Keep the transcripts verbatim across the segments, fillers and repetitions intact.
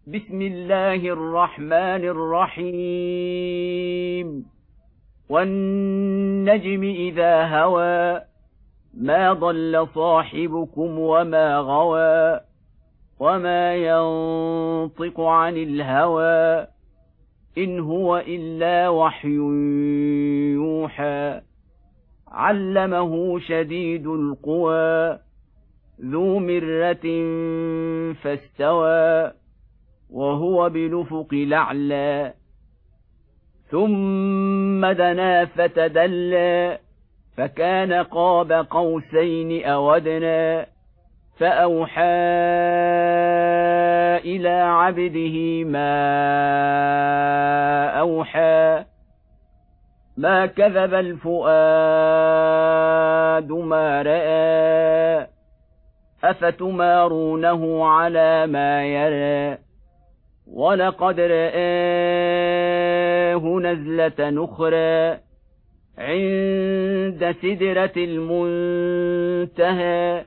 بسم الله الرحمن الرحيم والنجم إذا هوى ما ضل صاحبكم وما غوى وما ينطق عن الهوى إن هو إلا وحي يوحى علمه شديد القوى ذو مرة فاستوى وهو بالأفق الأعلى ثم دنا فتدلى فكان قاب قوسين أو أدنى فأوحى إلى عبده ما أوحى ما كذب الفؤاد ما رأى أفتمارونه على ما يرى ولقد رآه نزلة أخرى عند سدرة المنتهى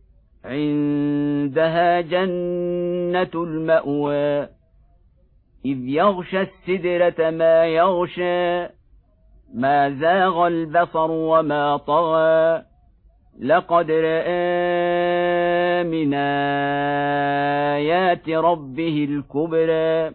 عندها جنة المأوى إذ يغشى السدرة ما يغشى ما زاغ البصر وما طغى لقد رأى من آيات ربه الكبرى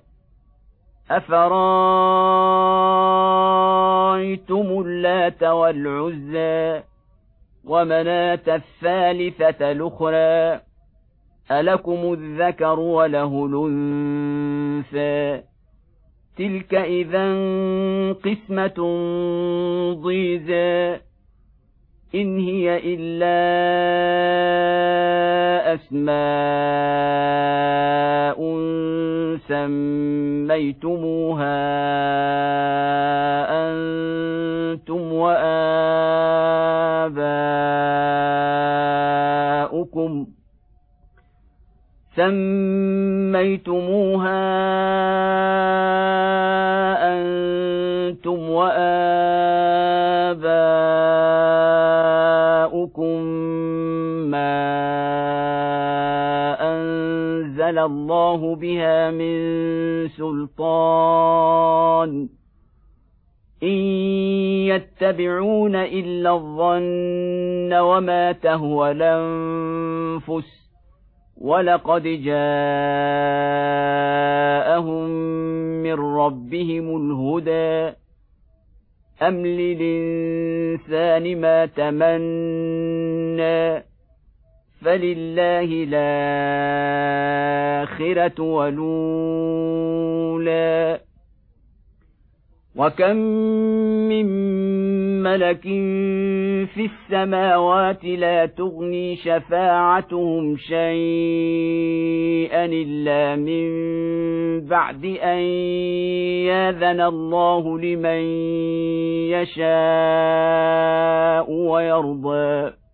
أفرأيتم اللات والعزى ومناة الثالثة الأخرى ألكم الذكر وله الأنثى تلك إذا قسمة ضيزى إن هي إلا أسماء سميتموها أنتم وآباؤكم سميتموها أنتم وآباؤكم ما أنزل الله بها من سلطان إن يتبعون إلا الظن وما تهوى الأنفس ولقد جاءهم من ربهم الهدى أم للإنسان ما تمنى فلله الآخرة والأولى وكم من ملك في السماوات لا تغني شفاعتهم شيئا إلا من بعد أن يأذن الله لمن يشاء ويرضى